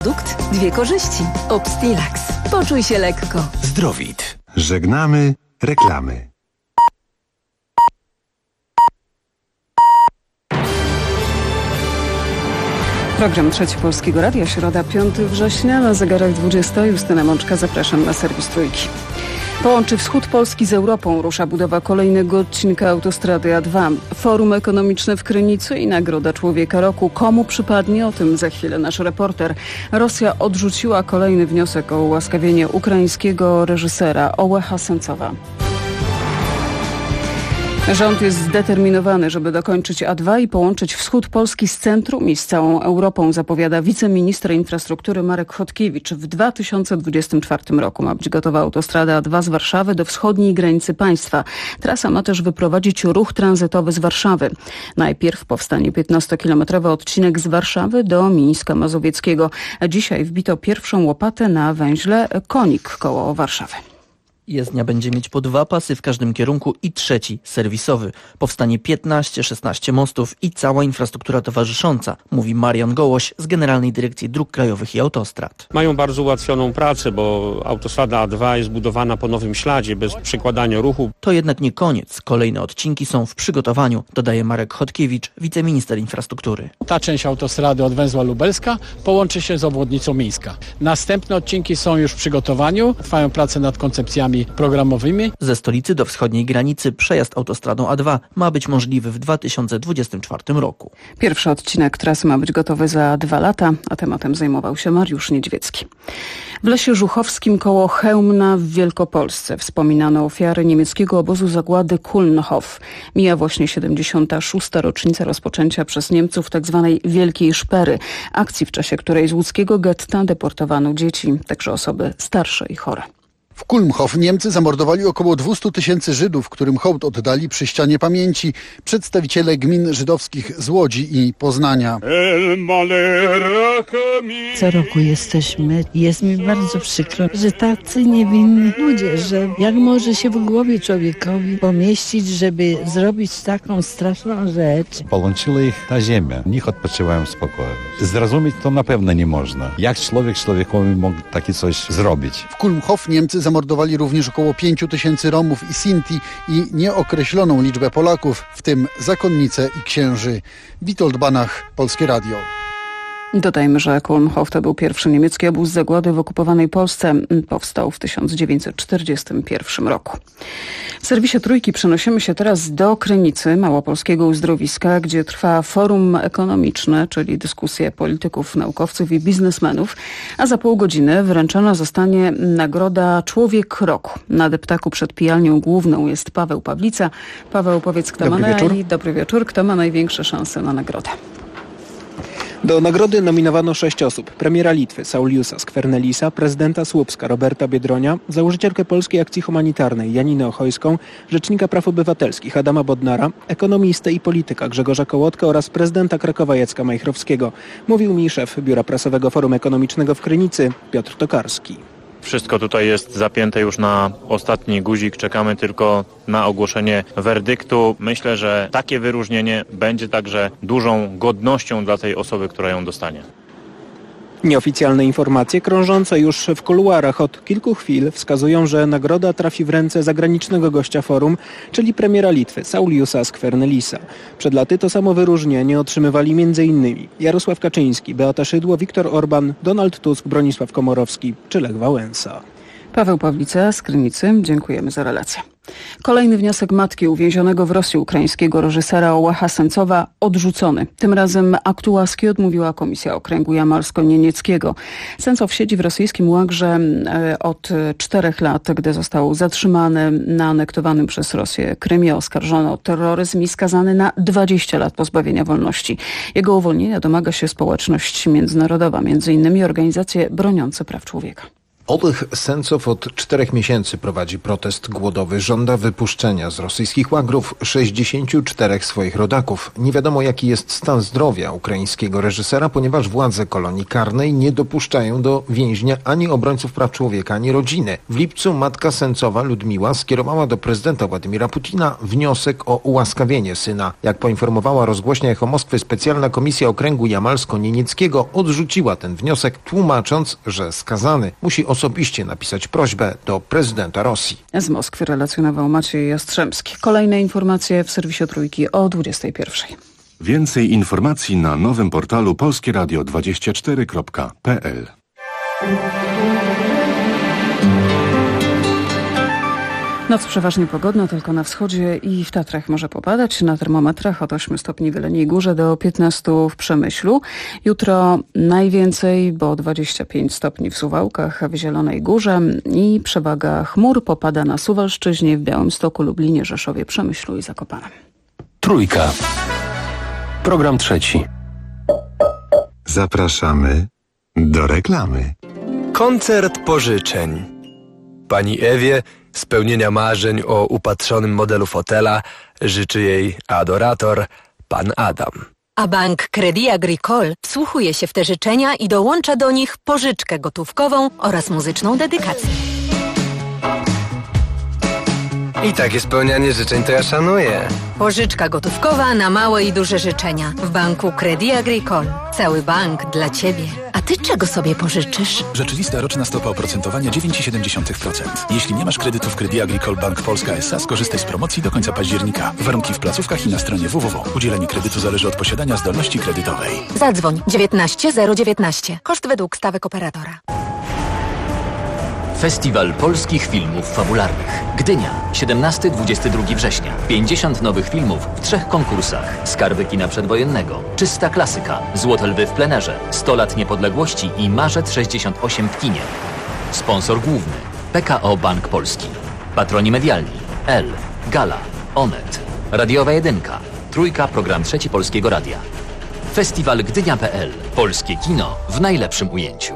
Produkt, dwie korzyści. Obstilax. Poczuj się lekko. Zdrowit. Żegnamy reklamy. Program Trzeci Polskiego Radia, środa 5 września, na zegarach 20. Justyna Mączka, zapraszam na serwis Trójki. Połączy wschód Polski z Europą. Rusza budowa kolejnego odcinka autostrady A2. Forum ekonomiczne w Krynicy i Nagroda Człowieka Roku. Komu przypadnie? O tym za chwilę nasz reporter. Rosja odrzuciła kolejny wniosek o ułaskawienie ukraińskiego reżysera Ołeha Sencowa. Rząd jest zdeterminowany, żeby dokończyć A2 i połączyć wschód Polski z centrum i z całą Europą, zapowiada wiceminister infrastruktury Marek Chodkiewicz. W 2024 roku ma być gotowa autostrada A2 z Warszawy do wschodniej granicy państwa. Trasa ma też wyprowadzić ruch tranzytowy z Warszawy. Najpierw powstanie 15-kilometrowy odcinek z Warszawy do Mińska Mazowieckiego. Dzisiaj wbito pierwszą łopatę na węźle Konik koło Warszawy. Jezdnia będzie mieć po 2 pasy w każdym kierunku i trzeci, serwisowy. Powstanie 15-16 mostów i cała infrastruktura towarzysząca, mówi Marian Gołoś z Generalnej Dyrekcji Dróg Krajowych i Autostrad. Mają bardzo ułatwioną pracę, bo autostrada A2 jest budowana po nowym śladzie, bez przekładania ruchu. To jednak nie koniec. Kolejne odcinki są w przygotowaniu, dodaje Marek Chodkiewicz, wiceminister infrastruktury. Ta część autostrady od węzła Lubelska połączy się z obwodnicą Mińska. Następne odcinki są już w przygotowaniu, trwają prace nad koncepcjami programowymi. Ze stolicy do wschodniej granicy przejazd autostradą A2 ma być możliwy w 2024 roku. Pierwszy odcinek trasy ma być gotowy za 2 lata, a tematem zajmował się Mariusz Niedźwiecki. W Lesie Żuchowskim koło Chełmna w Wielkopolsce wspominano ofiary niemieckiego obozu zagłady Kulnhof. Mija właśnie 76. rocznica rozpoczęcia przez Niemców tzw. Wielkiej Szpery, akcji, w czasie której z łódzkiego getta deportowano dzieci, także osoby starsze i chore. W Kulmhof Niemcy zamordowali około 200 000 Żydów, którym hołd oddali przy ścianie pamięci przedstawiciele gmin żydowskich z Łodzi i Poznania. Co roku jesteśmy. Jest mi bardzo przykro, że tacy niewinni ludzie, że jak może się w głowie człowiekowi pomieścić, żeby zrobić taką straszną rzecz. Połączyła ich ta ziemia. Niech odpoczywają w spokoju. Zrozumieć to na pewno nie można. Jak człowiek człowiekowi mógł takie coś zrobić? W Kulmhof Niemcy zamordowali również około 5 000 Romów i Sinti i nieokreśloną liczbę Polaków, w tym zakonnice i księży. Witold Banach, Polskie Radio. Dodajmy, że Kulmhof to był pierwszy niemiecki obóz zagłady w okupowanej Polsce. Powstał w 1941 roku. W serwisie Trójki przenosimy się teraz do Krynicy, małopolskiego uzdrowiska, gdzie trwa forum ekonomiczne, czyli dyskusje polityków, naukowców i biznesmenów, a za pół godziny wręczona zostanie nagroda Człowiek Roku. Na deptaku przed pijalnią główną jest Paweł Pawlica. Paweł, powiedz, kto Dobry wieczór. Kto ma największe szanse na nagrodę? Do nagrody nominowano 6 osób. Premiera Litwy Sauliusa Skvernelisa, prezydenta Słupska Roberta Biedronia, założycielkę Polskiej Akcji Humanitarnej Janinę Ochojską, rzecznika praw obywatelskich Adama Bodnara, ekonomistę i polityka Grzegorza Kołotkę oraz prezydenta Krakowa Jacka Majchrowskiego. Mówił mi szef Biura Prasowego Forum Ekonomicznego w Krynicy Piotr Tokarski. Wszystko tutaj jest zapięte już na ostatni guzik. Czekamy tylko na ogłoszenie werdyktu. Myślę, że takie wyróżnienie będzie także dużą godnością dla tej osoby, która ją dostanie. Nieoficjalne informacje krążące już w kuluarach od kilku chwil wskazują, że nagroda trafi w ręce zagranicznego gościa forum, czyli premiera Litwy Sauliusa Skvernelisa. Przed laty to samo wyróżnienie otrzymywali m.in. Jarosław Kaczyński, Beata Szydło, Viktor Orban, Donald Tusk, Bronisław Komorowski czy Lech Wałęsa. Paweł Pawlica z Krynicy, dziękujemy za relację. Kolejny wniosek matki uwięzionego w Rosji ukraińskiego reżysera Ołeha Sencowa odrzucony. Tym razem aktu łaski odmówiła Komisja Okręgu Jamalsko-Nienieckiego. Sencow siedzi w rosyjskim łagrze od 4 lat, gdy został zatrzymany na anektowanym przez Rosję Krymie, oskarżony o terroryzm i skazany na 20 lat pozbawienia wolności. Jego uwolnienia domaga się społeczność międzynarodowa, m.in. organizacje broniące praw człowieka. Ołych Sencow od 4 miesięcy prowadzi protest głodowy. Żąda wypuszczenia z rosyjskich łagrów 64 swoich rodaków. Nie wiadomo, jaki jest stan zdrowia ukraińskiego reżysera, ponieważ władze kolonii karnej nie dopuszczają do więźnia ani obrońców praw człowieka, ani rodziny. W lipcu matka Sencowa, Ludmiła, skierowała do prezydenta Władimira Putina wniosek o ułaskawienie syna. Jak poinformowała rozgłośnia Echo Moskwy, specjalna komisja okręgu jamalsko-nienieckiego odrzuciła ten wniosek, tłumacząc, że skazany musi osobiście napisać prośbę do prezydenta Rosji. Z Moskwy relacjonował Maciej Jastrzębski. Kolejne informacje w serwisie Trójki o 21:00. Więcej informacji na nowym portalu polskieradio24.pl. Noc przeważnie pogodna, tylko na wschodzie i w Tatrach może popadać. Na termometrach od 8 stopni w Jeleniej Górze do 15 w Przemyślu. Jutro najwięcej, bo 25 stopni w Suwałkach, w Zielonej Górze i przewaga chmur popada na Suwalszczyźnie, w Białymstoku, Lublinie, Rzeszowie, Przemyślu i Zakopanem. Trójka. Program trzeci. Zapraszamy do reklamy. Koncert pożyczeń. Pani Ewie spełnienia marzeń o upatrzonym modelu fotela życzy jej adorator, pan Adam. A bank Crédit Agricole wsłuchuje się w te życzenia i dołącza do nich pożyczkę gotówkową oraz muzyczną dedykację. I takie spełnianie życzeń to ja szanuję. Pożyczka gotówkowa na małe i duże życzenia. W banku Crédit Agricole. Cały bank dla Ciebie. A Ty czego sobie pożyczysz? Rzeczywista roczna stopa oprocentowania 9,7%. Jeśli nie masz kredytu w Crédit Agricole Bank Polska S.A., skorzystaj z promocji do końca października. Warunki w placówkach i na stronie www. Udzielenie kredytu zależy od posiadania zdolności kredytowej. Zadzwoń 19 019. Koszt według stawek operatora. Festiwal Polskich Filmów Fabularnych. Gdynia, 17-22 września. 50 nowych filmów w 3 konkursach. Skarby kina przedwojennego, Czysta klasyka, Złote lwy w plenerze, 100 lat niepodległości i Marzec 68 w kinie. Sponsor główny PKO Bank Polski. Patroni medialni L, Gala, Onet, Radiowa Jedynka, Trójka, program Trzeci Polskiego Radia. Festiwal Gdynia.pl. Polskie kino w najlepszym ujęciu.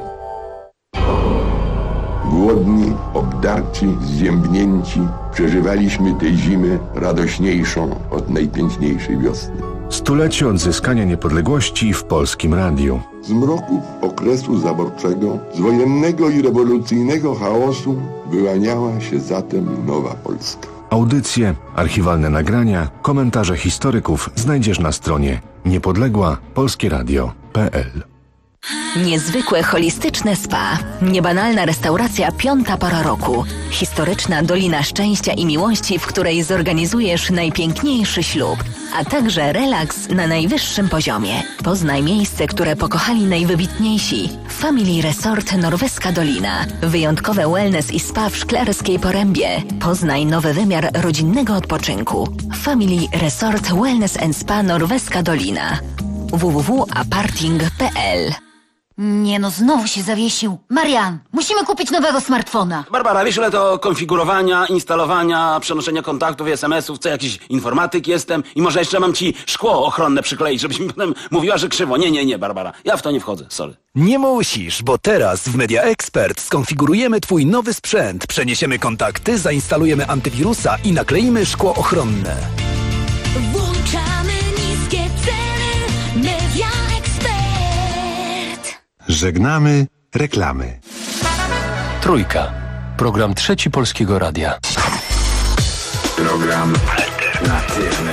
Głodni, obdarci, zziębnięci, przeżywaliśmy tę zimę radośniejszą od najpiękniejszej wiosny. 100-lecie odzyskania niepodległości w Polskim Radiu. Z mroków okresu zaborczego, z wojennego i rewolucyjnego chaosu wyłaniała się zatem nowa Polska. Audycje, archiwalne nagrania, komentarze historyków znajdziesz na stronie niepodległapolskieradio.pl. Niezwykłe holistyczne spa. Niebanalna restauracja Piąta Pora Roku. Historyczna Dolina Szczęścia i Miłości, w której zorganizujesz najpiękniejszy ślub, a także relaks na najwyższym poziomie. Poznaj miejsce, które pokochali najwybitniejsi. Family Resort Norweska Dolina. Wyjątkowe wellness i spa w Szklarskiej Porębie. Poznaj nowy wymiar rodzinnego odpoczynku. Family Resort Wellness and Spa Norweska Dolina. www.aparting.pl. Nie no, znowu się zawiesił. Marian, musimy kupić nowego smartfona. Barbara, wiesz ile to konfigurowania, instalowania, przenoszenia kontaktów i SMS-ów, co jakiś informatyk jestem i może jeszcze mam ci szkło ochronne przykleić, żebyś mi potem mówiła, że krzywo. Nie, Barbara, ja w to nie wchodzę, sorry. Nie musisz, bo teraz w Media Expert skonfigurujemy twój nowy sprzęt, przeniesiemy kontakty, zainstalujemy antywirusa i nakleimy szkło ochronne. Włączamy niskie ceny. Media Expert. Żegnamy reklamy. Trójka. Program Trzeci Polskiego Radia. Program alternatywny.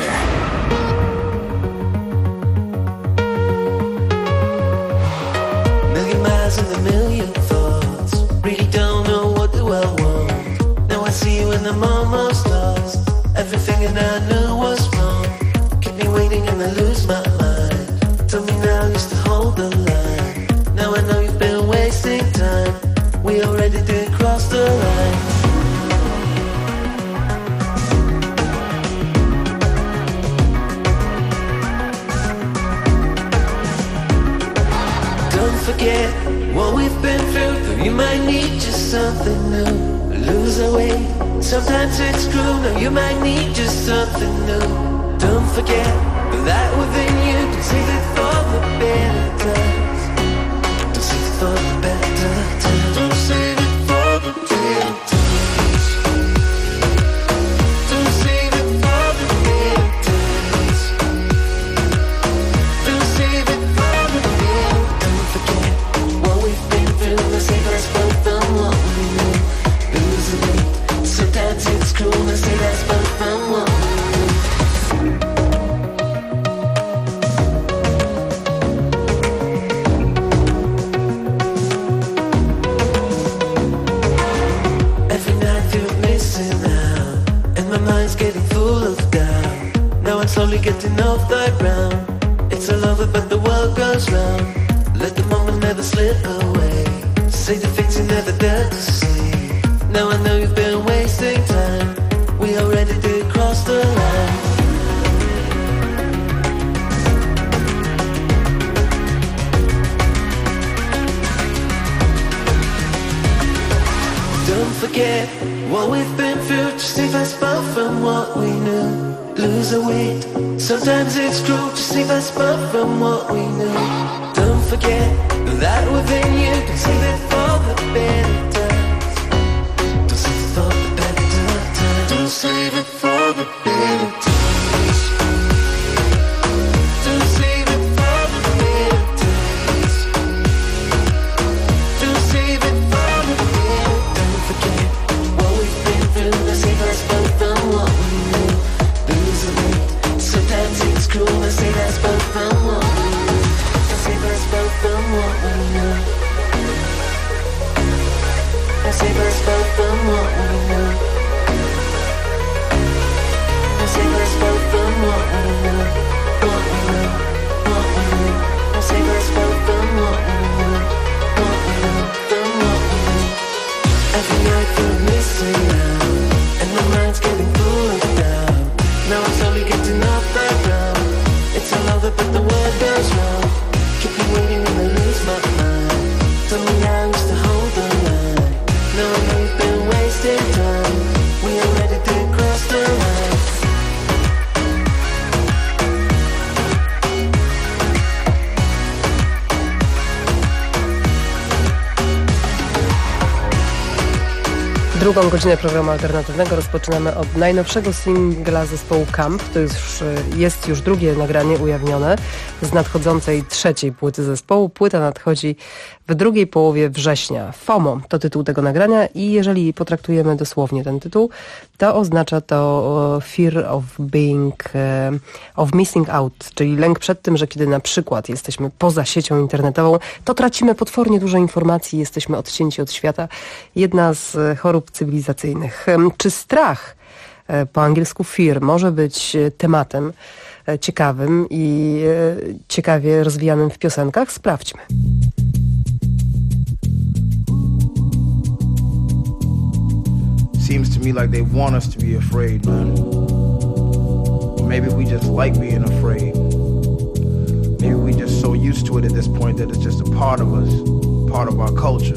Million miles and a million thoughts. Really don't know what do I want. Now I see you and I'm almost lost. Everything that I knew was wrong. Keep me waiting and I lose my mind. Tell me now you still hold the line. Now I know you've been wasting time. We already did cross the line. Don't forget what we've been through. You might need just something new. Lose our way. Sometimes it's true. No, you might need just something new. Don't forget that within you can save it for the better times. Don't save it for the better times. Don't save it for slowly getting off the ground. It's all over but the world goes round. Let the moment never slip away. Say the things you never dared to say. Now I know you've been wasting time. We already did cross the line. Don't forget what we've been through to save us both from what we knew. Lose a weight, sometimes it's cruel to save us both from what we knew. Don't forget that within you can save it for the better times. Don't save it for the better times. Don't save it for the better times. Don't save it for the better times. Don't save it for the better. Don't forget what we've been through to save us both from what we knew. Lose a weight, sometimes it's cruel to save us both from what we knew. Save us both from what we know. Save us both from what we know. Save us both from what we know. What we know, what we know. Save us both from what we know. What we know, from what we know. Every night we're missing out, and my mind's getting full of doubt. Now I'm slowly getting off the ground. It's all over but the world goes round. Keep me waiting and I lose my mind. Tell me how I used to hold the line. Now I know you've been wasting time. We already did cross the line. Drugą godzinę programu alternatywnego rozpoczynamy od najnowszego singla zespołu Camp. To jest już drugie nagranie ujawnione z nadchodzącej trzeciej płyty zespołu. Płyta nadchodzi w drugiej połowie września. FOMO to tytuł tego nagrania i jeżeli potraktujemy dosłownie ten tytuł, to oznacza to Fear of Missing Out, czyli lęk przed tym, że kiedy na przykład jesteśmy poza siecią internetową, to tracimy potwornie dużo informacji, jesteśmy odcięci od świata. Jedna z chorób cywilizacyjnych. Czy strach, po angielsku fear, może być tematem ciekawym i ciekawie rozwijanym w piosenkach? Sprawdźmy. Seems to me like they want us to be afraid, man. Or maybe we just like being afraid. Maybe we just so used to it at this point that it's just a part of us, part of our culture.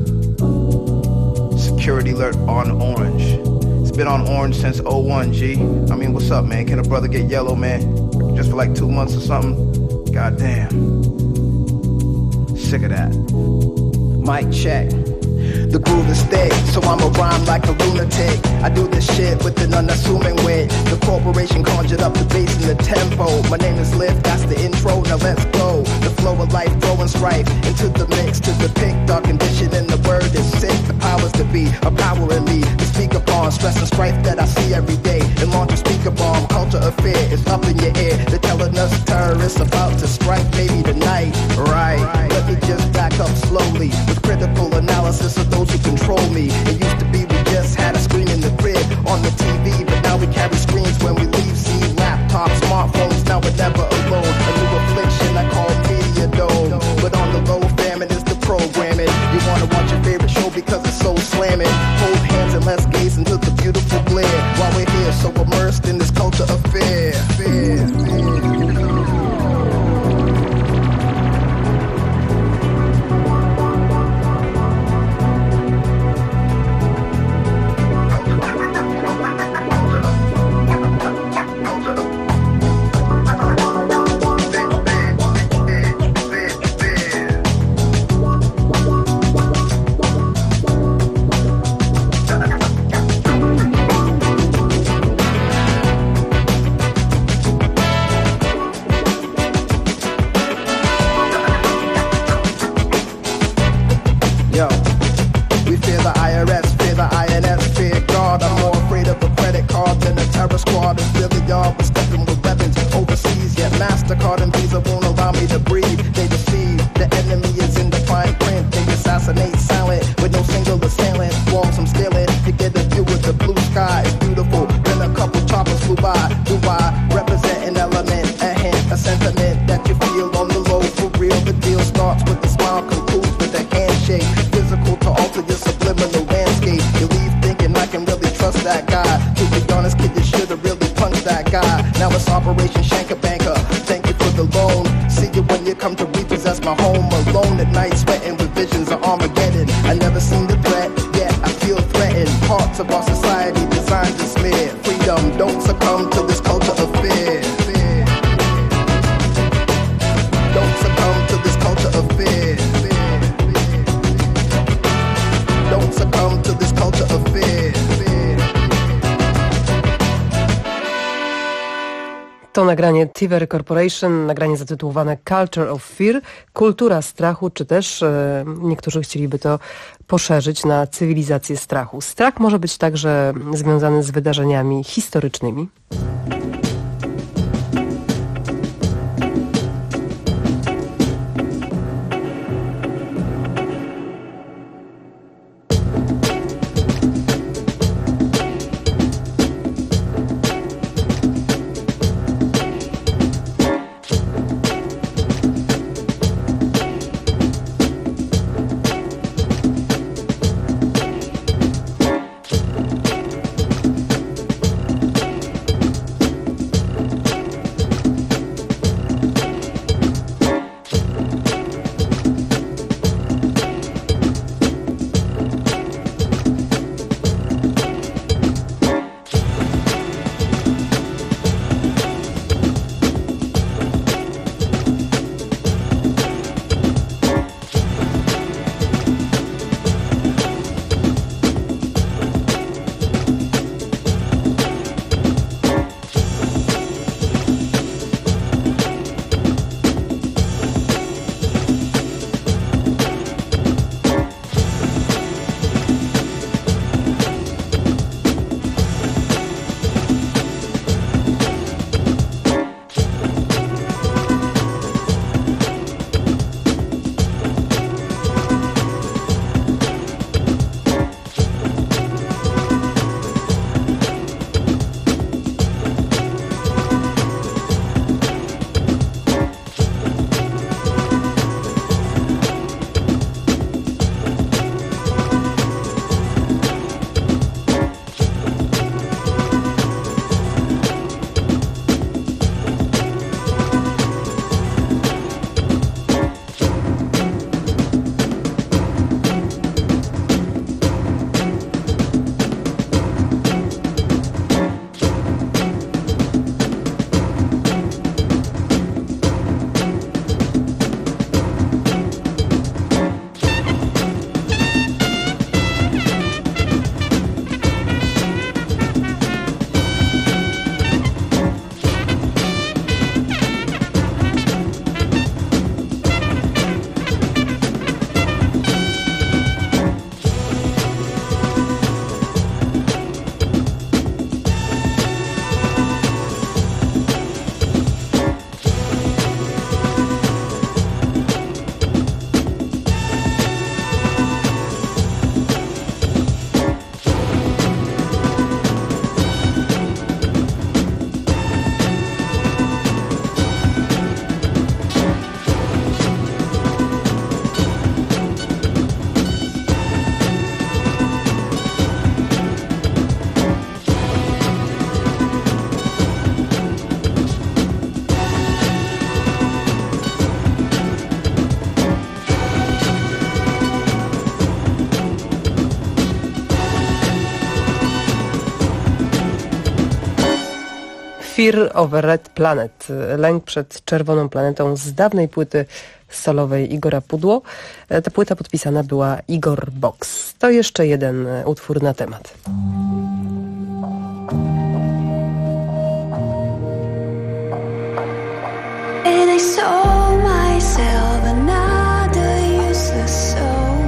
Security alert on orange. It's been on orange since 01, G. I mean, what's up, man? Can a brother get yellow, man? Just for like 2 months or something? God damn. Sick of that. Mic check. The groove is thick, so I'ma rhyme like a lunatic. I do this shit with an unassuming wit. The corporation conjured up the bass and the tempo. My name is Lift, that's the intro, now let's go. The flow of life, throwing strife into the mix. To depict our condition and the word is sick. The powers to be, a power in me. To speak upon stress and strife that I see every day. And launch a speaker bomb, culture of fear is up in your ear. They're telling us terrorists about to strike, maybe tonight. Right, let me just back up slowly. With critical analysis of those who control me. It used to be we just had a screen in the crib on the TV, but now we carry screens when we leave. See laptops, smartphones, now we're never alone. A new affliction I call media dome. But on the low, famine is the programming. You wanna watch your favorite show because it's so slamming. Hold hands and let's gaze into the beautiful glare while we're here so immersed in this culture of fear. make you feel on the low. For real, the deal starts with a smile, concludes with a handshake. Physical to alter your subliminal landscape. You leave thinking I can really trust that guy. To be honest, kid, you should've really punched that guy. Now it's Operation Shank-a-Banker. Thank you for the loan. See you when you come to repossess my home. Alone at night, sweating with visions of Armageddon. I never seen the threat, yet I feel threatened. Parts of our society designed to smear freedom. Don't succumb to this culture of fear. Don't succumb to this culture of fear. Don't succumb to this culture of fear. To nagranie Thievery Corporation, nagranie zatytułowane Culture of Fear, kultura strachu, czy też niektórzy chcieliby to poszerzyć na cywilizację strachu. Strach może być także związany z wydarzeniami historycznymi. Fear of a Red Planet, lęk przed czerwoną planetą z dawnej płyty solowej Igora Pudło. Ta płyta podpisana była Igor Box. To jeszcze jeden utwór na temat. And I saw myself another useless soul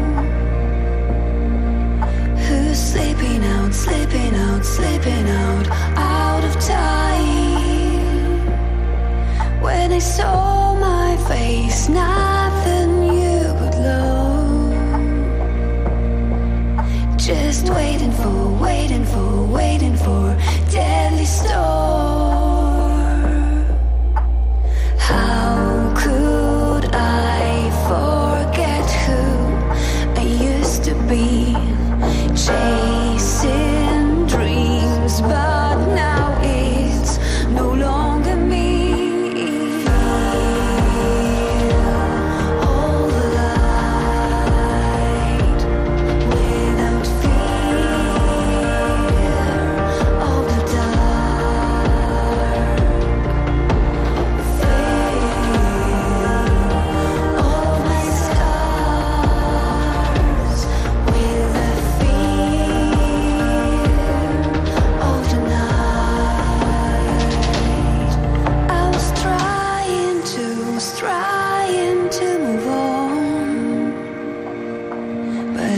who's slipping out, slipping out, slipping out of time. When I saw my face, nothing you could love. Just waiting for, waiting for, waiting for deadly storm. How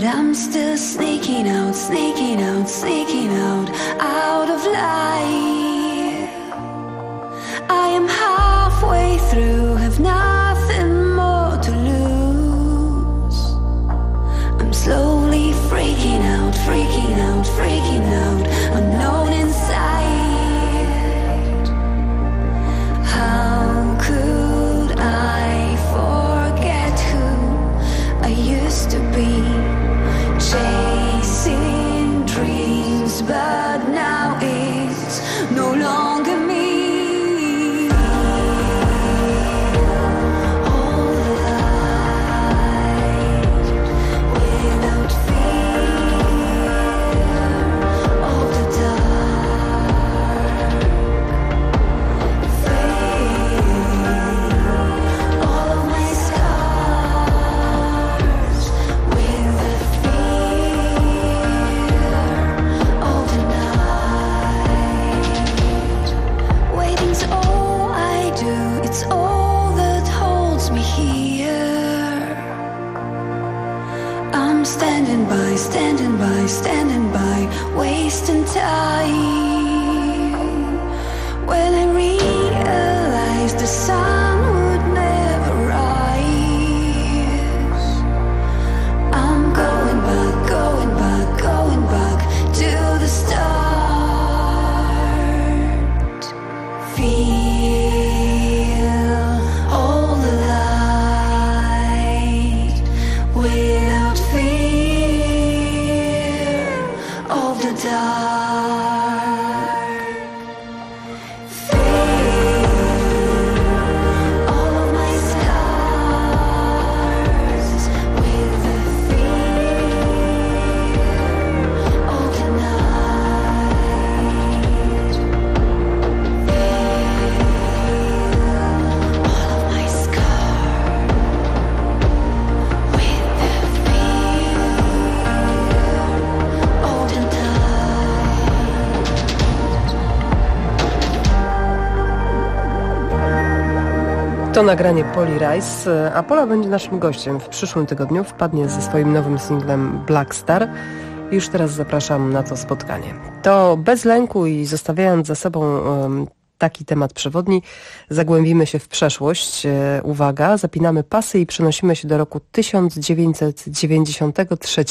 but I'm still sneaking out, sneaking out, sneaking out of life. I am halfway through, have nothing more to lose. I'm slowly freaking out, freaking out, freaking out, unknown inside. How could I forget who I used to be? Chasing dreams, but now it's no longer me. Standing by, standing by, standing by, wasting time. When I realized the sun would never rise, I'm going back, going back, going back to the start. Feel all the light without of the dark. Feel all of my scars with the fear of the night. Feel all of my scars with the fear of the night. To nagranie Polly Rice, a Pola będzie naszym gościem w przyszłym tygodniu. Wpadnie ze swoim nowym singlem Black Star. Już teraz zapraszam na to spotkanie. To bez lęku i zostawiając za sobą taki temat przewodni, zagłębimy się w przeszłość. Uwaga, zapinamy pasy i przenosimy się do roku 1993.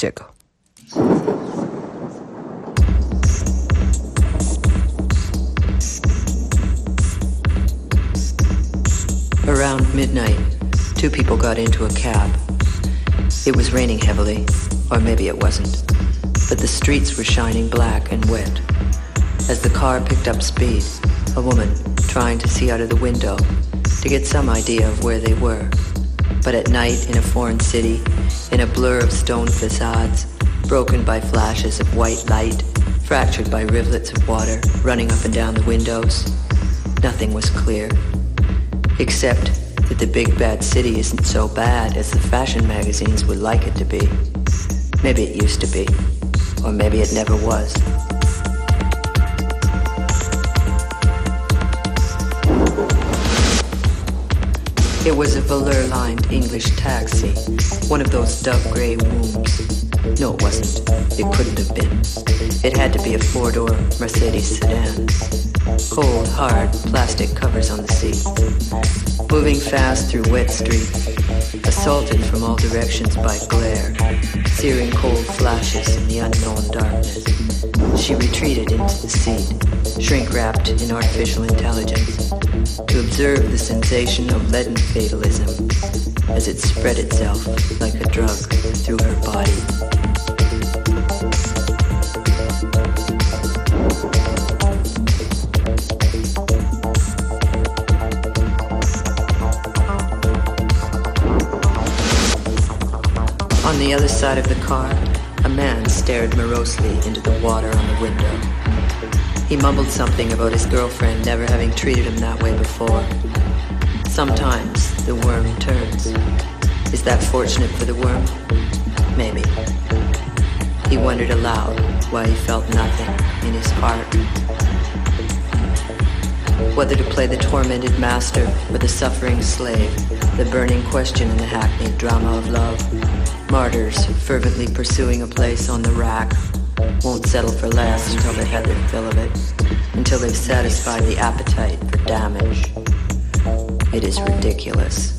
Around midnight, two people got into a cab. It was raining heavily, or maybe it wasn't, but the streets were shining black and wet. As the car picked up speed, a woman trying to see out of the window to get some idea of where they were. But at night in a foreign city, in a blur of stone facades, broken by flashes of white light, fractured by rivulets of water running up and down the windows, nothing was clear. Except that the big bad city isn't so bad as the fashion magazines would like it to be. Maybe it used to be, or maybe it never was. It was a velour-lined English taxi, one of those dove grey wombs. No, it wasn't. It couldn't have been. It had to be a four-door Mercedes sedan. Cold, hard plastic covers on the seat. Moving fast through wet streets, assaulted from all directions by glare, searing cold flashes in the unknown darkness. She retreated into the seat, shrink-wrapped in artificial intelligence, to observe the sensation of leaden fatalism as it spread itself like a drug through her body. On the other side of the car, a man stared morosely into the water on the window. He mumbled something about his girlfriend never having treated him that way before. Sometimes the worm turns. Is that fortunate for the worm? Maybe. He wondered aloud why he felt nothing in his heart. Whether to play the tormented master or the suffering slave, the burning question in the hackneyed drama of love. Martyrs fervently pursuing a place on the rack won't settle for less until they've had their fill of it, until they've satisfied the appetite for damage. It is ridiculous.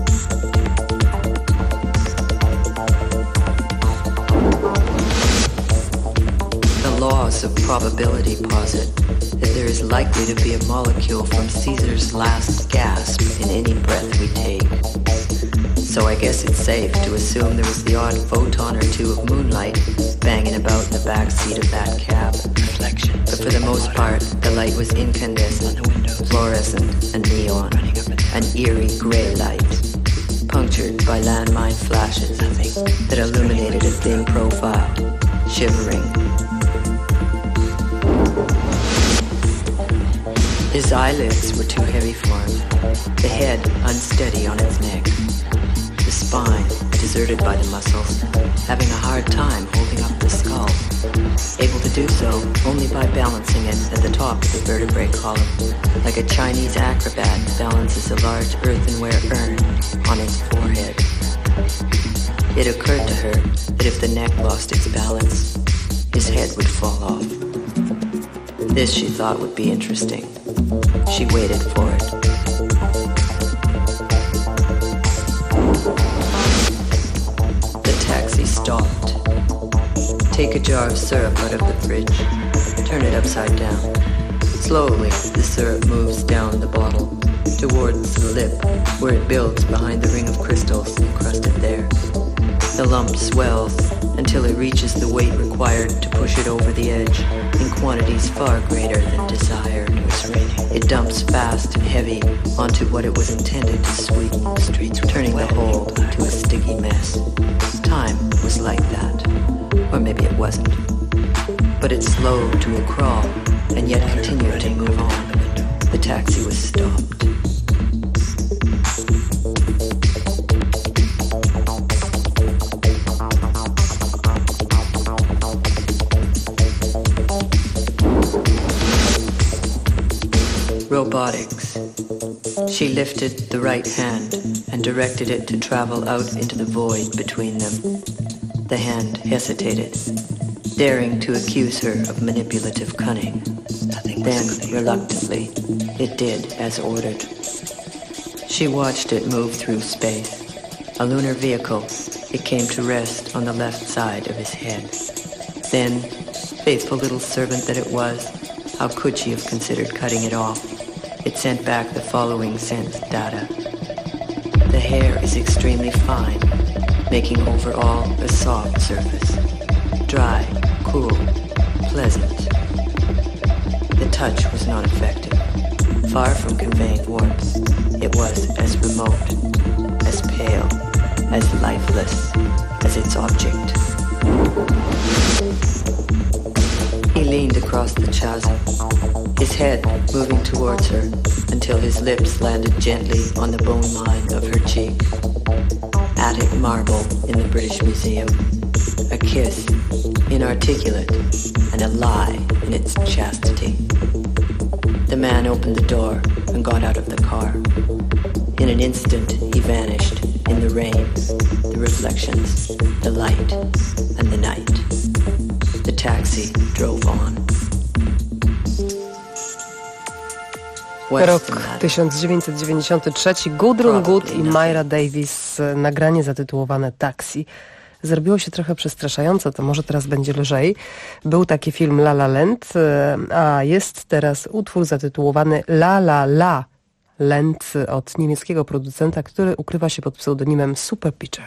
The laws of probability posit that there is likely to be a molecule from Caesar's last gasp in any breath we take. So I guess it's safe to assume there was the odd photon or two of moonlight banging about in the back seat of that cab. But for the most part, the light was incandescent, fluorescent, and neon. An eerie gray light, punctured by landmine flashes that illuminated a thin profile, shivering. His eyelids were too heavy for him, the head unsteady on its neck, the spine deserted by the muscles, having a hard time holding up the skull, able to do so only by balancing it at the top of the vertebrae column, like a Chinese acrobat balances a large earthenware urn on its forehead. It occurred to her that if the neck lost its balance, his head would fall off. This, she thought, would be interesting. She waited for it. The taxi stopped. Take a jar of syrup out of the fridge. Turn it upside down. Slowly, the syrup moves down the bottle towards the lip, where it builds behind the ring of crystals encrusted there. The lump swells until it reaches the weight required to push it over the edge in quantities far greater than desired. It dumps fast and heavy onto what it was intended to sweeten, turning the whole to a sticky mess. Time was like that. Or maybe it wasn't. But it slowed to a crawl and yet continued to move on. The taxi was stopped. Robotics. She lifted the right hand and directed it to travel out into the void between them. The hand hesitated, daring to accuse her of manipulative cunning. Then, reluctantly, it did as ordered. She watched it move through space. A lunar vehicle, it came to rest on the left side of his head. Then, faithful little servant that it was, how could she have considered cutting it off? It sent back the following sense data. The hair is extremely fine, making overall a soft surface. Dry, cool, pleasant. The touch was not effective. Far from conveying warmth, it was as remote, as pale, as lifeless as its object. He leaned across the chasm, his head moving towards her until his lips landed gently on the bone line of her cheek. Attic marble in the British Museum. A kiss, inarticulate, and a lie in its chastity. The man opened the door and got out of the car. In an instant, he vanished in the rain, the reflections, the light, and the night. The taxi drove on. Rok 1993. Gudrun Good i Myra Davis. Nagranie zatytułowane Taxi. Zrobiło się trochę przestraszająco, to może teraz będzie lżej. Był taki film La La Land, a jest teraz utwór zatytułowany La La La Land od niemieckiego producenta, który ukrywa się pod pseudonimem Super Pitcher.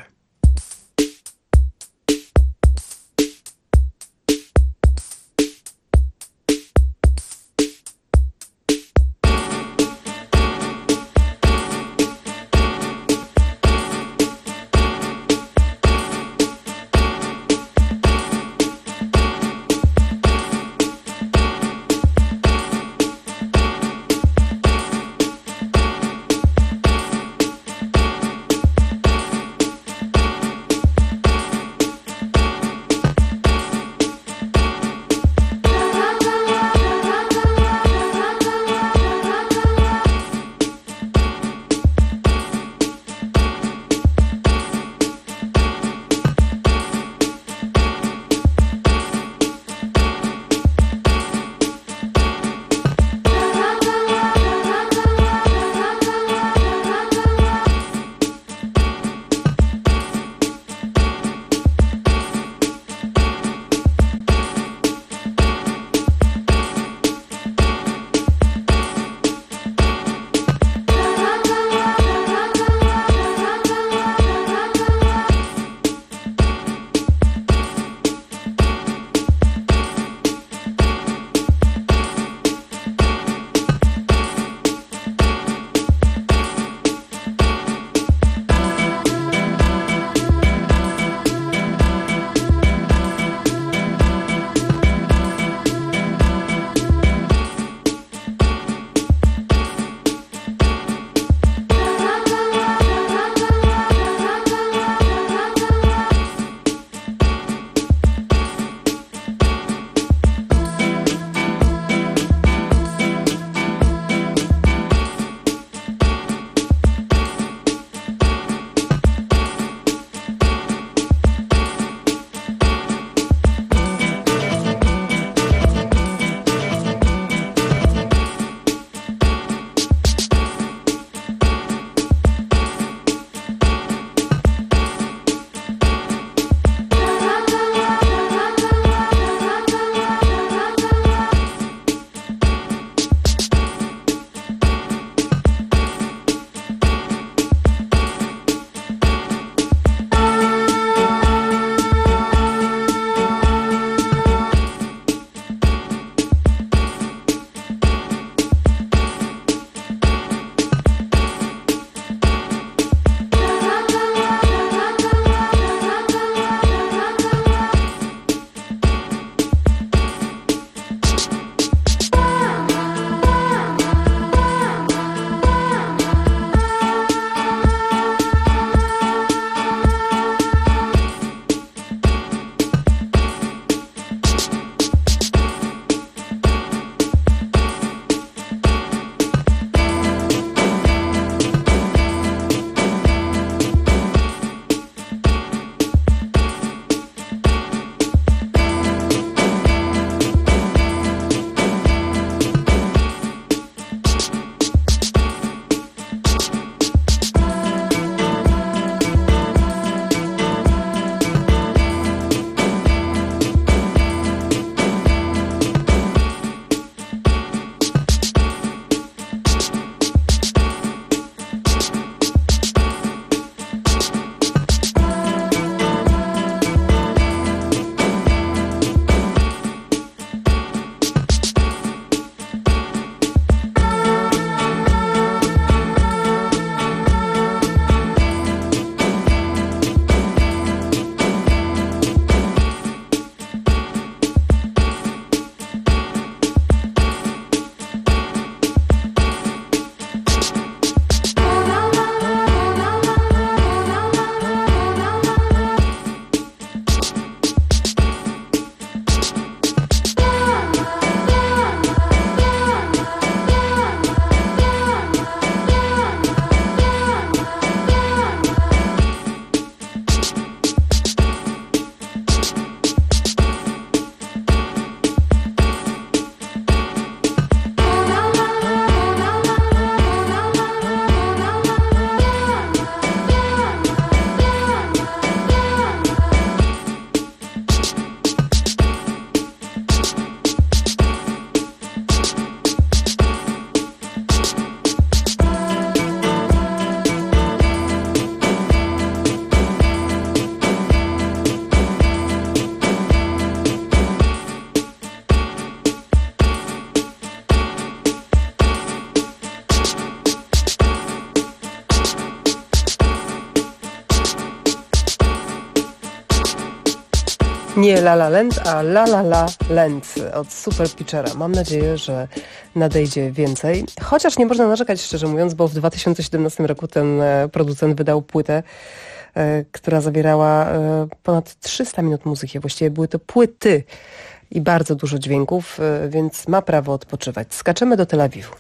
Nie La La Land, a La La La Land od Super Pitchera. Mam nadzieję, że nadejdzie więcej. Chociaż nie można narzekać, szczerze mówiąc, bo w 2017 roku ten producent wydał płytę, która zawierała ponad 300 minut muzyki. Właściwie były to płyty i bardzo dużo dźwięków, więc ma prawo odpoczywać. Skaczemy do Tel Awiwu.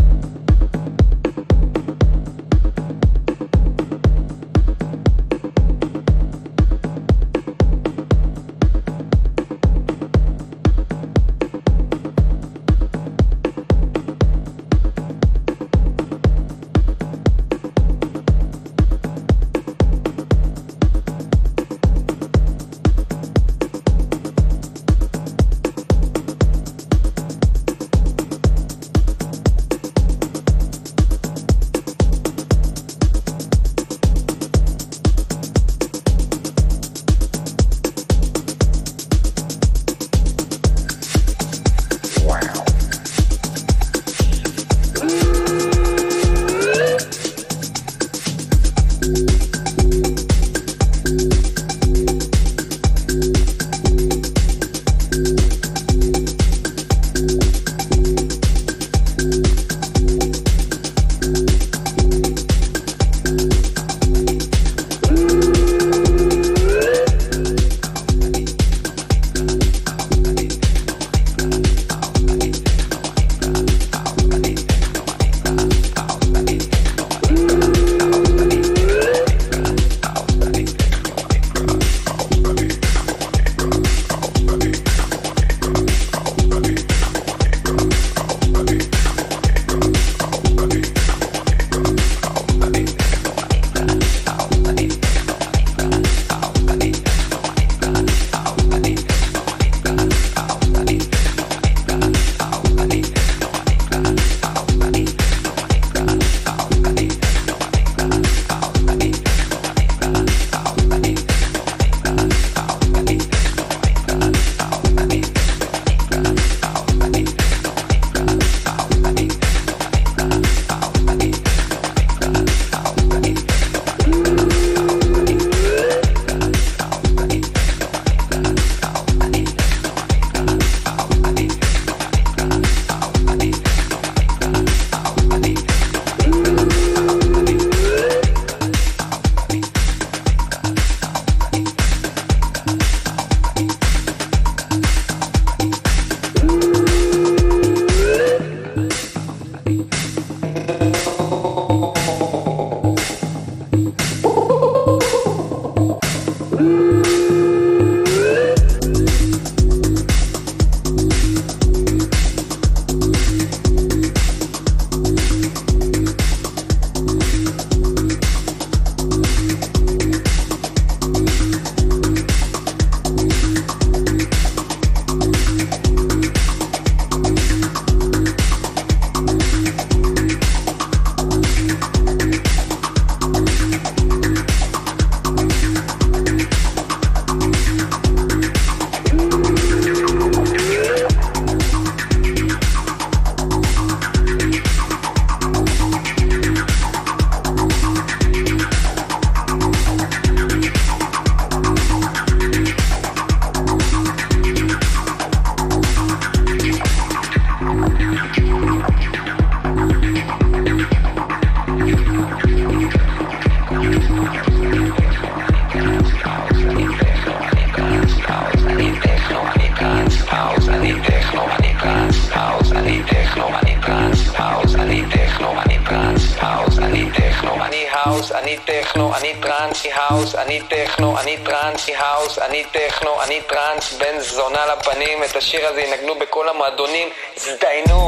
אני טכנו, אני טרנסי האוס, אני טכנו, אני טרנסי האוס, אני טכנו, אני טרנס, בן זונה לפנים, את השיר הזה ינגנו בכל המועדונים, זדיינו!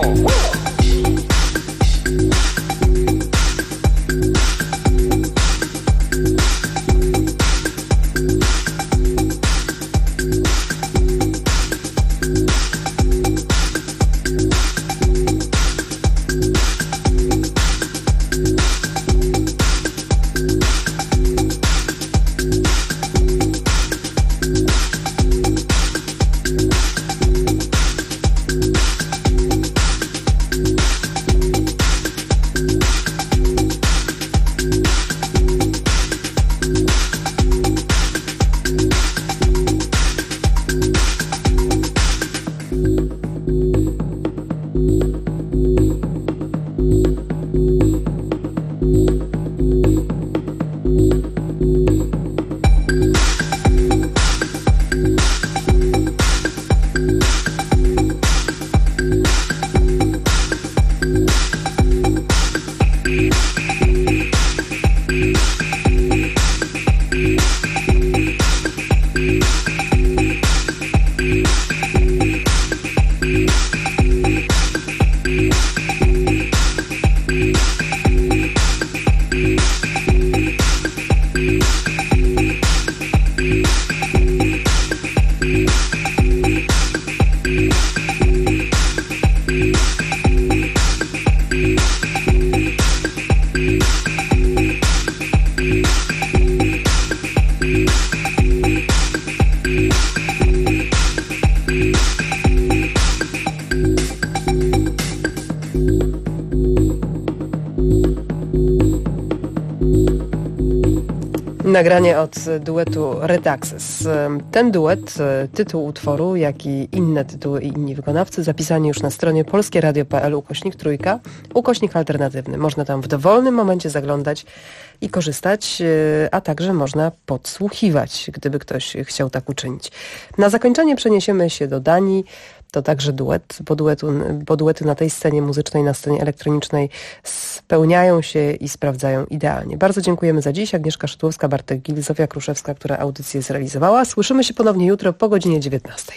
Nagranie od duetu Red Access. Ten duet, tytuł utworu, jak i inne tytuły i inni wykonawcy zapisani już na stronie polskieradio.pl/trójka/alternatywny. Można tam w dowolnym momencie zaglądać i korzystać, a także można podsłuchiwać, gdyby ktoś chciał tak uczynić. Na zakończenie przeniesiemy się do Danii. To także duet, bo duety na tej scenie muzycznej, na scenie elektronicznej spełniają się i sprawdzają idealnie. Bardzo dziękujemy za dziś. Agnieszka Szydłowska, Bartek Gil, Zofia Kruszewska, która audycję zrealizowała. Słyszymy się ponownie jutro po godzinie 19.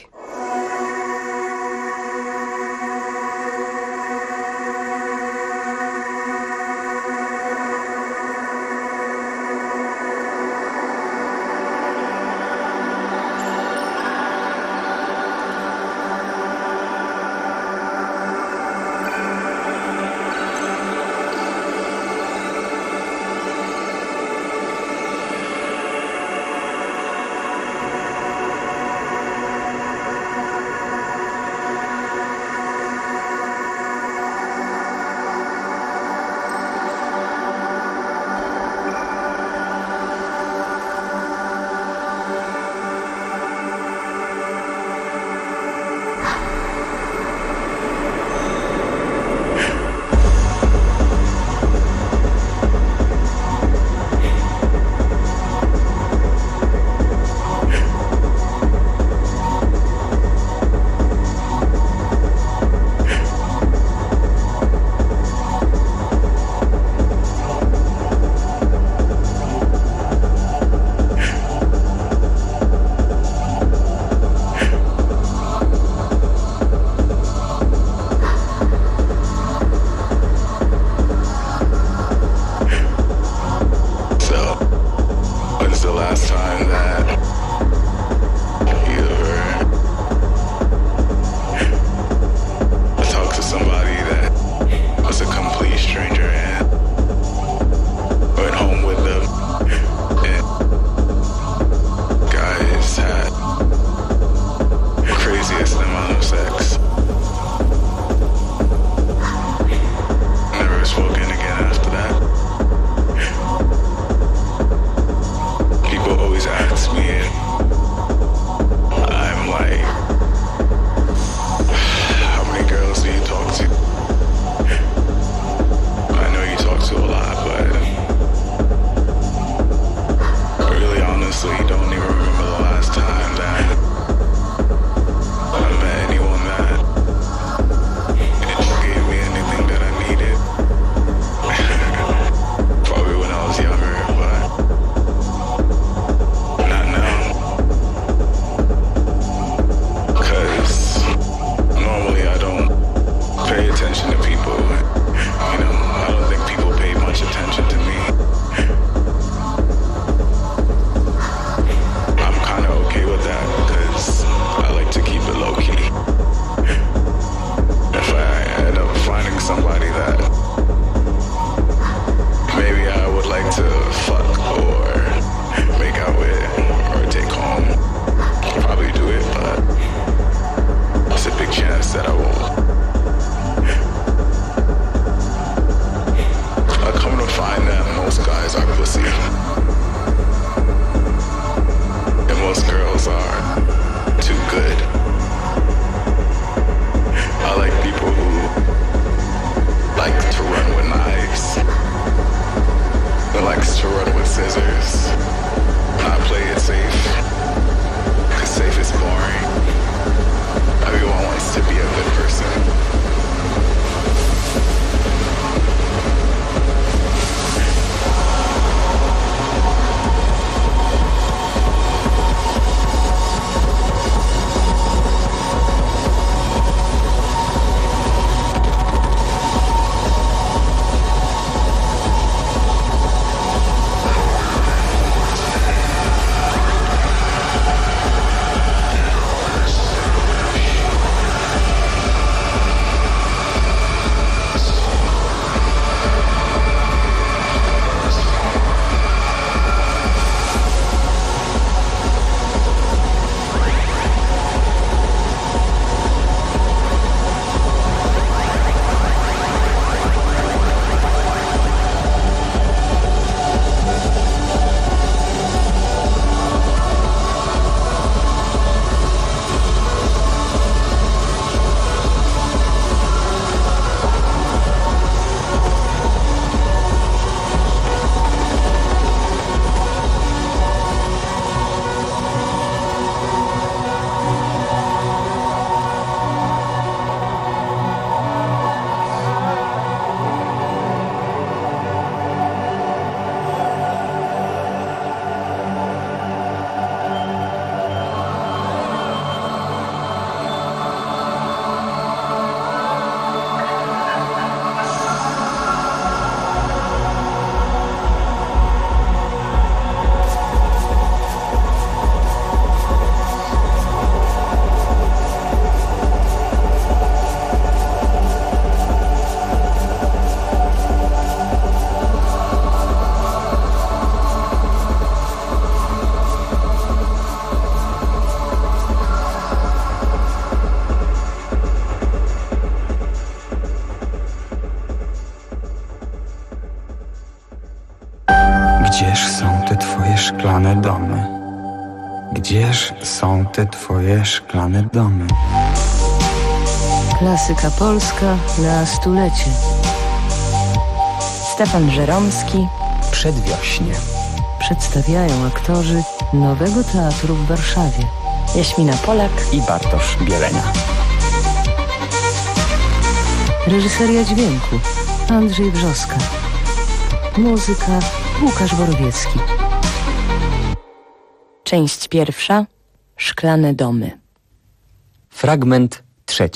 szklane domy? Gdzież są te twoje szklane domy? Klasyka polska na stulecie. Stefan Żeromski. Przedwiośnie. Przedstawiają aktorzy Nowego Teatru w Warszawie. Jaśmina Polak i Bartosz Bielenia. Reżyseria dźwięku Andrzej Wrzoska. Muzyka Łukasz Borowiecki. Część pierwsza. Szklane domy. Fragment 3.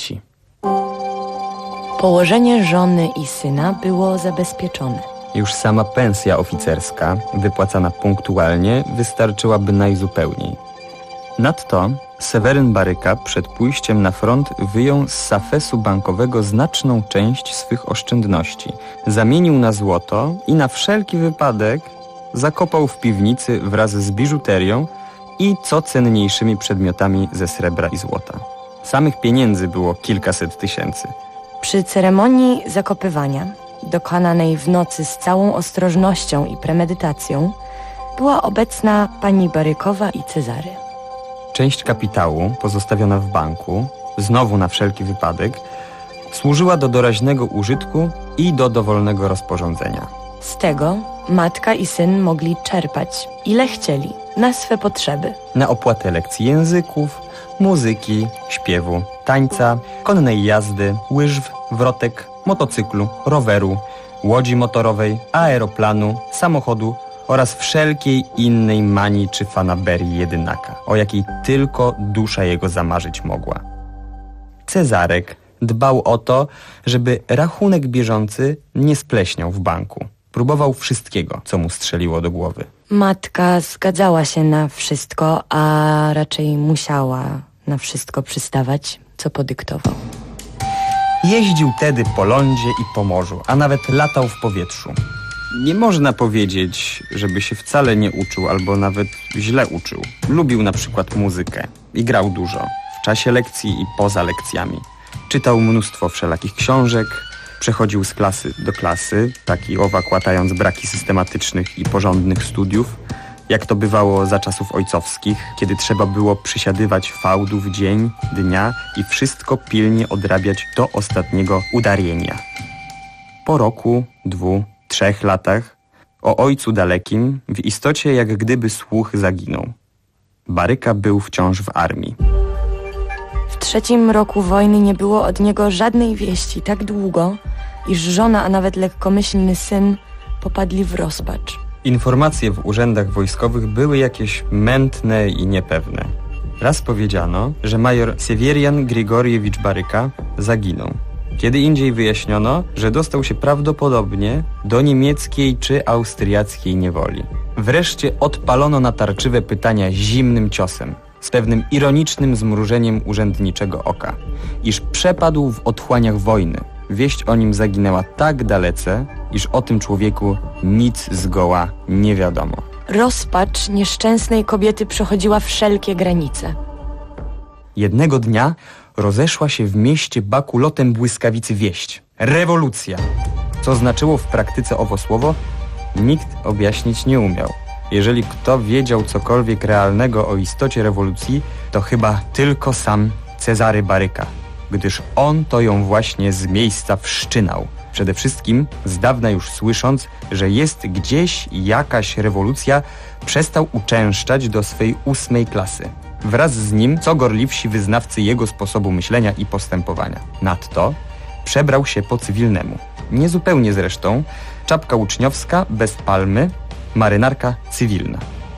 Położenie żony i syna było zabezpieczone. Już sama pensja oficerska, wypłacana punktualnie, wystarczyłaby najzupełniej. Nadto Seweryn Baryka przed pójściem na front wyjął z safesu bankowego znaczną część swych oszczędności. Zamienił na złoto i na wszelki wypadek zakopał w piwnicy wraz z biżuterią i co cenniejszymi przedmiotami ze srebra i złota. Samych pieniędzy było kilkaset tysięcy. Przy ceremonii zakopywania, dokonanej w nocy z całą ostrożnością i premedytacją, była obecna pani Barykowa i Cezary. Część kapitału, pozostawiona w banku, znowu na wszelki wypadek, służyła do doraźnego użytku i do dowolnego rozporządzenia. Z tego matka i syn mogli czerpać, ile chcieli, na swe potrzeby. Na opłatę lekcji języków, muzyki, śpiewu, tańca, konnej jazdy, łyżw, wrotek, motocyklu, roweru, łodzi motorowej, aeroplanu, samochodu oraz wszelkiej innej manii czy fanaberii jedynaka, o jakiej tylko dusza jego zamarzyć mogła. Cezarek dbał o to, żeby rachunek bieżący nie spleśniał w banku. Próbował wszystkiego, co mu strzeliło do głowy. Matka zgadzała się na wszystko, a raczej musiała na wszystko przystawać, co podyktował. Jeździł tedy po lądzie i po morzu, a nawet latał w powietrzu. Nie można powiedzieć, żeby się wcale nie uczył albo nawet źle uczył. Lubił na przykład muzykę i grał dużo, w czasie lekcji i poza lekcjami. Czytał mnóstwo wszelakich książek, przechodził z klasy do klasy, tak i owak łatając braki systematycznych i porządnych studiów, jak to bywało za czasów ojcowskich, kiedy trzeba było przysiadywać fałdów dzień, dnia i wszystko pilnie odrabiać do ostatniego udarienia. Po roku, 2, 3 latach o ojcu dalekim w istocie jak gdyby słuch zaginął. Baryka był wciąż w armii. W 3. roku wojny nie było od niego żadnej wieści tak długo, iż żona, a nawet lekkomyślny syn popadli w rozpacz. Informacje w urzędach wojskowych były jakieś mętne i niepewne. Raz powiedziano, że major Sewierian Grigoriewicz Baryka zaginął. Kiedy indziej wyjaśniono, że dostał się prawdopodobnie do niemieckiej czy austriackiej niewoli. Wreszcie odpalono natarczywe pytania zimnym ciosem, z pewnym ironicznym zmrużeniem urzędniczego oka, iż przepadł w otchłaniach wojny. Wieść o nim zaginęła tak dalece, iż o tym człowieku nic zgoła nie wiadomo. Rozpacz nieszczęsnej kobiety przechodziła wszelkie granice. Jednego dnia rozeszła się w mieście Baku lotem błyskawicy wieść. Rewolucja! Co znaczyło w praktyce owo słowo, nikt objaśnić nie umiał. Jeżeli kto wiedział cokolwiek realnego o istocie rewolucji, to chyba tylko sam Cezary Baryka, gdyż on to ją właśnie z miejsca wszczynał. Przede wszystkim, z dawna już słysząc, że jest gdzieś jakaś rewolucja, przestał uczęszczać do swej 8. klasy. Wraz z nim co gorliwsi wyznawcy jego sposobu myślenia i postępowania. Nadto przebrał się po cywilnemu. Niezupełnie zresztą, czapka uczniowska bez palmy, marynarka cywilna.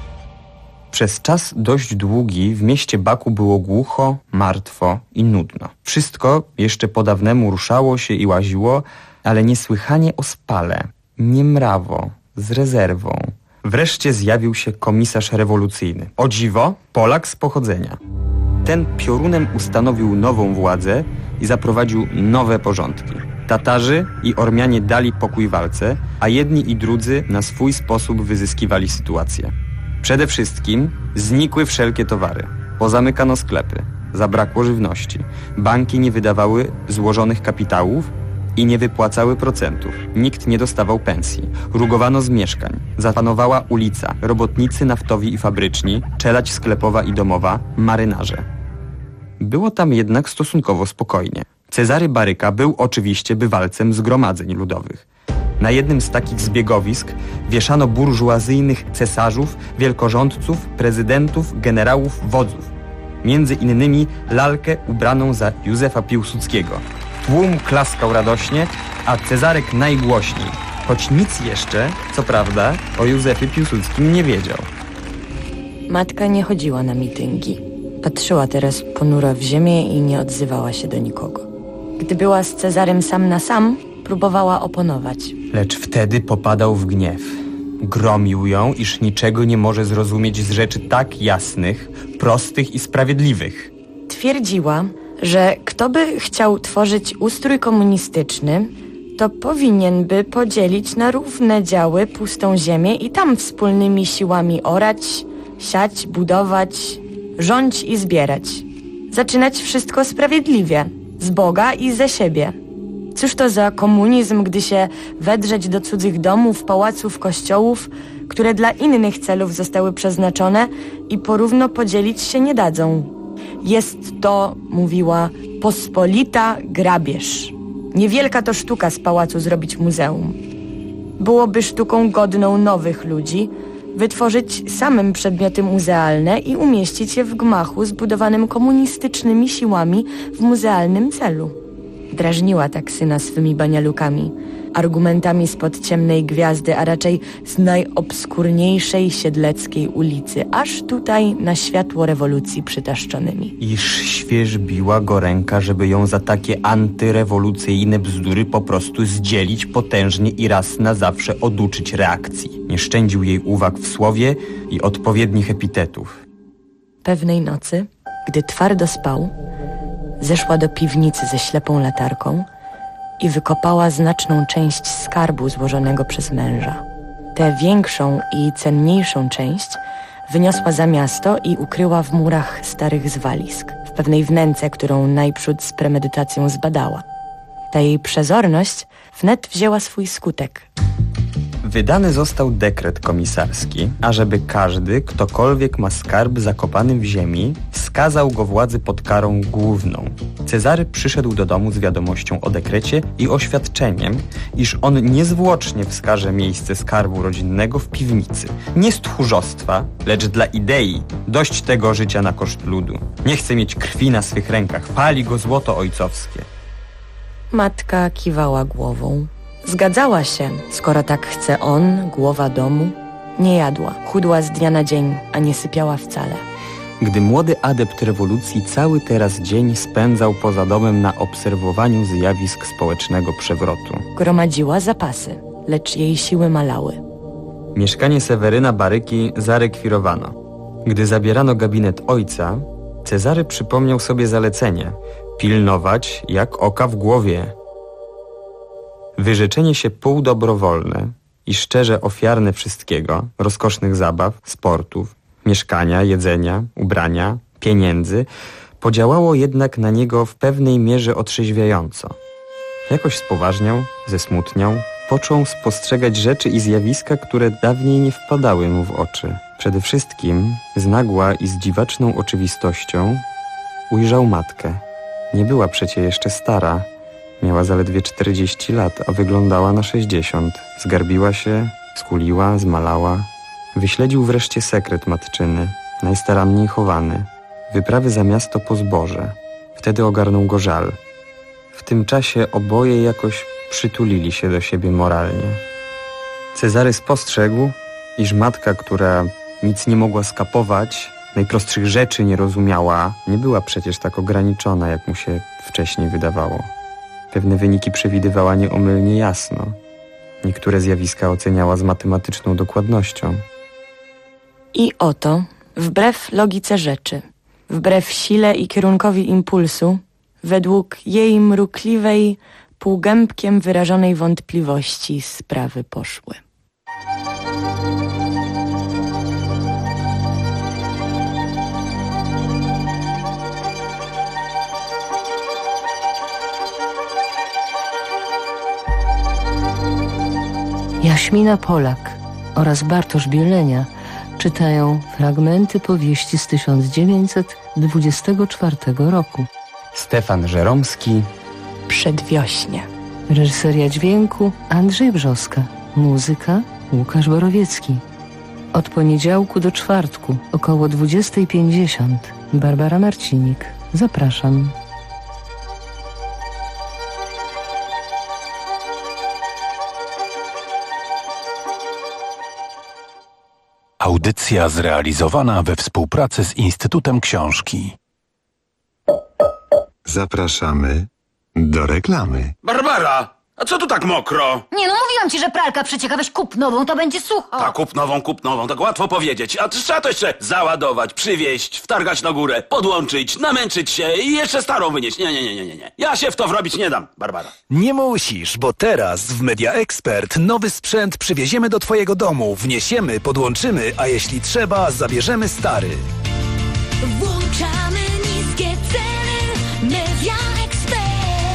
Przez czas dość długi w mieście Baku było głucho, martwo i nudno. Wszystko jeszcze po dawnemu ruszało się i łaziło, ale niesłychanie ospale, niemrawo, z rezerwą. Wreszcie zjawił się komisarz rewolucyjny. O dziwo, Polak z pochodzenia. Ten piorunem ustanowił nową władzę i zaprowadził nowe porządki. Tatarzy i Ormianie dali pokój walce, a jedni i drudzy na swój sposób wyzyskiwali sytuację. Przede wszystkim znikły wszelkie towary. Pozamykano sklepy. Zabrakło żywności. Banki nie wydawały złożonych kapitałów, i nie wypłacały procentów. Nikt nie dostawał pensji. Rugowano z mieszkań. Zapanowała ulica, robotnicy naftowi i fabryczni, czelać sklepowa i domowa, marynarze. Było tam jednak stosunkowo spokojnie. Cezary Baryka był oczywiście bywalcem zgromadzeń ludowych. Na jednym z takich zbiegowisk wieszano burżuazyjnych cesarzów, wielkorządców, prezydentów, generałów, wodzów. Między innymi lalkę ubraną za Józefa Piłsudskiego. Tłum klaskał radośnie, a Cezarek najgłośniej, choć nic jeszcze, co prawda, o Józefie Piłsudskim nie wiedział. Matka nie chodziła na mityngi. Patrzyła teraz ponura w ziemię i nie odzywała się do nikogo. Gdy była z Cezarym sam na sam, próbowała oponować. Lecz wtedy popadał w gniew. Gromił ją, iż niczego nie może zrozumieć z rzeczy tak jasnych, prostych i sprawiedliwych. Twierdziła, że kto by chciał tworzyć ustrój komunistyczny, to powinien by podzielić na równe działy pustą ziemię i tam wspólnymi siłami orać, siać, budować, rządź i zbierać. Zaczynać wszystko sprawiedliwie, z Boga i ze siebie. Cóż to za komunizm, gdy się wedrzeć do cudzych domów, pałaców, kościołów, które dla innych celów zostały przeznaczone i porówno podzielić się nie dadzą. Jest to, mówiła, pospolita grabież. Niewielka to sztuka z pałacu zrobić muzeum. Byłoby sztuką godną nowych ludzi, wytworzyć samym przedmioty muzealne i umieścić je w gmachu zbudowanym komunistycznymi siłami w muzealnym celu. Drażniła tak syna swymi banialukami, argumentami spod ciemnej gwiazdy, a raczej z najobskurniejszej siedleckiej ulicy, aż tutaj na światło rewolucji przytaszczonymi. Iż świeżbiła go ręka, żeby ją za takie antyrewolucyjne bzdury po prostu zdzielić potężnie i raz na zawsze oduczyć reakcji. Nie szczędził jej uwag w słowie i odpowiednich epitetów. Pewnej nocy, gdy twardo spał, zeszła do piwnicy ze ślepą latarką i wykopała znaczną część skarbu złożonego przez męża. Tę większą i cenniejszą część wyniosła za miasto i ukryła w murach starych zwalisk, w pewnej wnęce, którą najprzód z premedytacją zbadała. Ta jej przezorność wnet wzięła swój skutek. Wydany został dekret komisarski, ażeby każdy, ktokolwiek ma skarb zakopany w ziemi, skazał go władzy pod karą główną. Cezary przyszedł do domu z wiadomością o dekrecie i oświadczeniem, iż on niezwłocznie wskaże miejsce skarbu rodzinnego w piwnicy. Nie z tchórzostwa, lecz dla idei. Dość tego życia na koszt ludu. Nie chce mieć krwi na swych rękach. Pali go złoto ojcowskie. Matka kiwała głową. Zgadzała się, skoro tak chce on, głowa domu. Nie jadła, chudła z dnia na dzień, a nie sypiała wcale. Gdy młody adept rewolucji cały teraz dzień spędzał poza domem na obserwowaniu zjawisk społecznego przewrotu. Gromadziła zapasy, lecz jej siły malały. Mieszkanie Seweryna Baryki zarekwirowano. Gdy zabierano gabinet ojca, Cezary przypomniał sobie zalecenie: pilnować jak oka w głowie. Wyrzeczenie się półdobrowolne i szczerze ofiarne wszystkiego, rozkosznych zabaw, sportów, mieszkania, jedzenia, ubrania, pieniędzy, podziałało jednak na niego w pewnej mierze otrzeźwiająco. Jakoś spoważniał, zesmutniał, począł spostrzegać rzeczy i zjawiska, które dawniej nie wpadały mu w oczy. Przede wszystkim z nagła i z dziwaczną oczywistością ujrzał matkę. Nie była przecie jeszcze stara. Miała zaledwie 40 lat, a wyglądała na 60. Zgarbiła się, skuliła, zmalała. Wyśledził wreszcie sekret matczyny, najstaranniej chowany. Wyprawy za miasto po zboże. Wtedy ogarnął go żal. W tym czasie oboje jakoś przytulili się do siebie moralnie. Cezary spostrzegł, iż matka, która nic nie mogła skapować, najprostszych rzeczy nie rozumiała, nie była przecież tak ograniczona, jak mu się wcześniej wydawało. Pewne wyniki przewidywała nieomylnie jasno. Niektóre zjawiska oceniała z matematyczną dokładnością. I oto, wbrew logice rzeczy, wbrew sile i kierunkowi impulsu, według jej mrukliwej, półgębkiem wyrażonej wątpliwości sprawy poszły. Jaśmina Polak oraz Bartosz Bielenia czytają fragmenty powieści z 1924 roku. Stefan Żeromski. Przedwiośnie. Reżyseria dźwięku Andrzej Brzoska. Muzyka Łukasz Borowiecki. Od poniedziałku do czwartku około 20:50. Barbara Marcinik. Zapraszam. Audycja zrealizowana we współpracy z Instytutem Książki. Zapraszamy do reklamy. Barbara, a co tu tak mokro? Nie no, mówiłam ci, że pralka przecieka, weź kup nową, to będzie sucho. Tak, kup nową, tak łatwo powiedzieć. A trzeba to jeszcze załadować, przywieźć, wtargać na górę, podłączyć, namęczyć się i jeszcze starą wynieść. Nie. Ja się w to wrobić nie dam, Barbara. Nie musisz, bo teraz w Media Expert nowy sprzęt przywieziemy do twojego domu, wniesiemy, podłączymy, a jeśli trzeba, zabierzemy stary. Włączamy niskie ceny. Media Expert.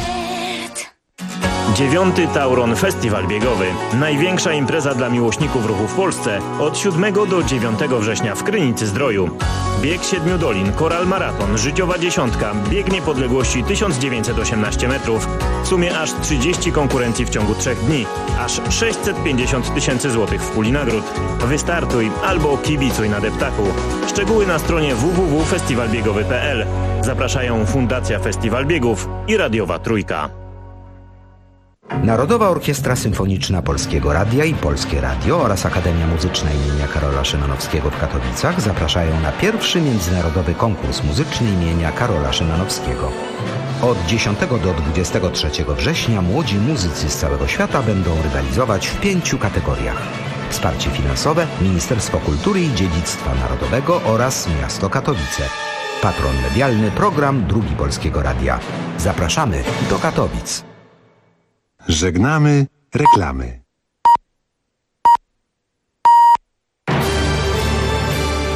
9. Tauron Festiwal Biegowy. Największa impreza dla miłośników ruchu w Polsce od 7 do 9 września w Krynicy-Zdroju. Bieg 7 dolin, Koral Maraton, Życiowa Dziesiątka, bieg niepodległości 1918 metrów. W sumie aż 30 konkurencji w ciągu 3 dni. Aż 650 000 złotych w puli nagród. Wystartuj albo kibicuj na deptaku. Szczegóły na stronie www.festiwalbiegowy.pl. Zapraszają Fundacja Festiwal Biegów i Radiowa Trójka. Narodowa Orkiestra Symfoniczna Polskiego Radia i Polskie Radio oraz Akademia Muzyczna imienia Karola Szymanowskiego w Katowicach zapraszają na pierwszy międzynarodowy konkurs muzyczny imienia Karola Szymanowskiego. Od 10 do 23 września młodzi muzycy z całego świata będą rywalizować w 5 kategoriach. Wsparcie finansowe Ministerstwo Kultury i Dziedzictwa Narodowego oraz Miasto Katowice. Patron medialny Program Drugi Polskiego Radia. Zapraszamy do Katowic. Żegnamy reklamy.